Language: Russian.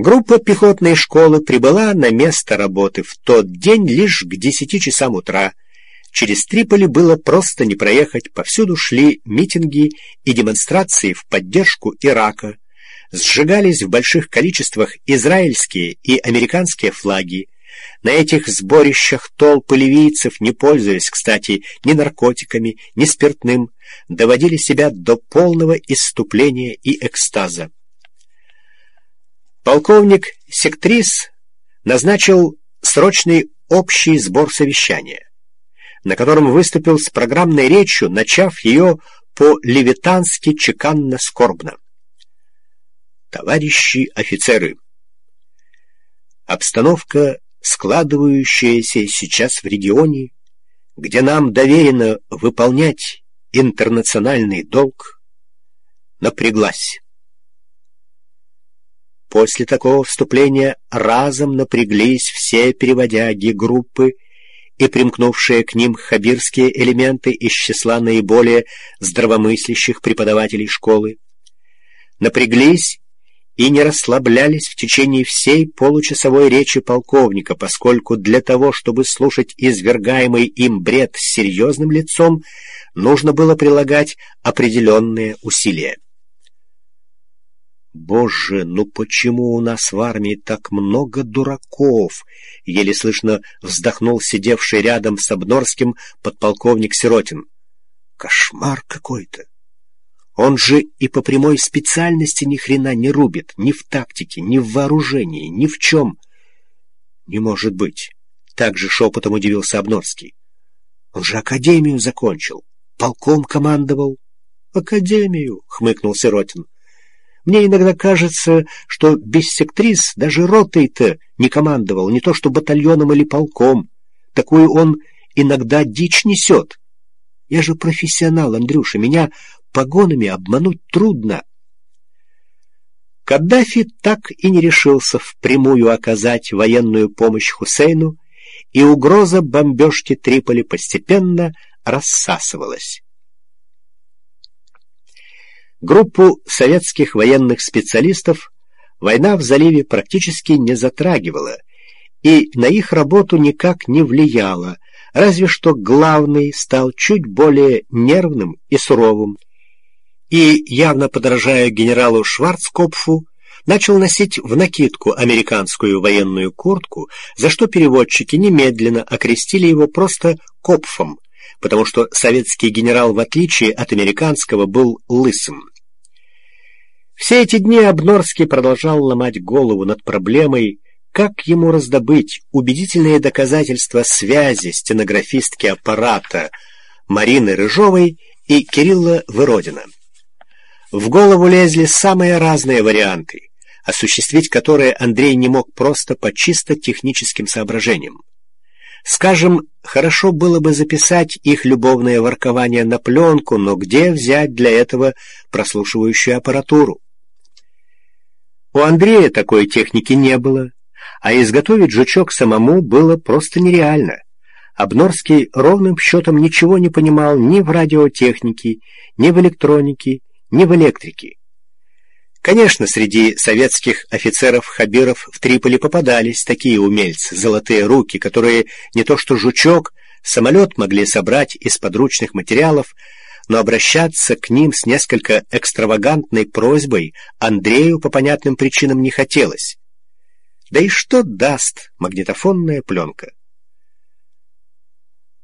Группа пехотной школы прибыла на место работы в тот день лишь к 10 часам утра. Через Триполи было просто не проехать, повсюду шли митинги и демонстрации в поддержку Ирака. Сжигались в больших количествах израильские и американские флаги. На этих сборищах толпы ливийцев, не пользуясь, кстати, ни наркотиками, ни спиртным, доводили себя до полного исступления и экстаза. Полковник Сектрис назначил срочный общий сбор совещания, на котором выступил с программной речью, начав ее по-левитански чеканно-скорбно. Товарищи офицеры, обстановка, складывающаяся сейчас в регионе, где нам доверено выполнять интернациональный долг, напряглась. После такого вступления разом напряглись все переводяги группы и примкнувшие к ним хабирские элементы из числа наиболее здравомыслящих преподавателей школы. Напряглись и не расслаблялись в течение всей получасовой речи полковника, поскольку для того, чтобы слушать извергаемый им бред с серьезным лицом, нужно было прилагать определенные усилия. «Боже, ну почему у нас в армии так много дураков?» — еле слышно вздохнул сидевший рядом с Обнорским подполковник Сиротин. «Кошмар какой-то! Он же и по прямой специальности ни хрена не рубит, ни в тактике, ни в вооружении, ни в чем». «Не может быть!» — также шепотом удивился Обнорский. «Он же академию закончил, полком командовал». «Академию!» — хмыкнул Сиротин. «Мне иногда кажется, что без Сектрис даже ротой-то не командовал, не то что батальоном или полком. Такую он иногда дичь несет. Я же профессионал, Андрюша, меня погонами обмануть трудно». Каддафи так и не решился впрямую оказать военную помощь Хусейну, и угроза бомбежки Триполи постепенно рассасывалась. Группу советских военных специалистов война в заливе практически не затрагивала и на их работу никак не влияла, разве что главный стал чуть более нервным и суровым, и, явно подражая генералу Шварцкопфу, начал носить в накидку американскую военную куртку, за что переводчики немедленно окрестили его просто Копфом, потому что советский генерал, в отличие от американского, был лысым. Все эти дни Обнорский продолжал ломать голову над проблемой, как ему раздобыть убедительные доказательства связи стенографистки аппарата Марины Рыжовой и Кирилла Выродина. В голову лезли самые разные варианты, осуществить которые Андрей не мог просто по чисто техническим соображениям. Скажем, хорошо было бы записать их любовное воркование на пленку, но где взять для этого прослушивающую аппаратуру? У Андрея такой техники не было, а изготовить жучок самому было просто нереально. Обнорский ровным счетом ничего не понимал ни в радиотехнике, ни в электронике, ни в электрике. Конечно, среди советских офицеров-хабиров в Триполи попадались такие умельцы, золотые руки, которые не то что жучок, самолет могли собрать из подручных материалов, но обращаться к ним с несколько экстравагантной просьбой Андрею по понятным причинам не хотелось. Да и что даст магнитофонная пленка?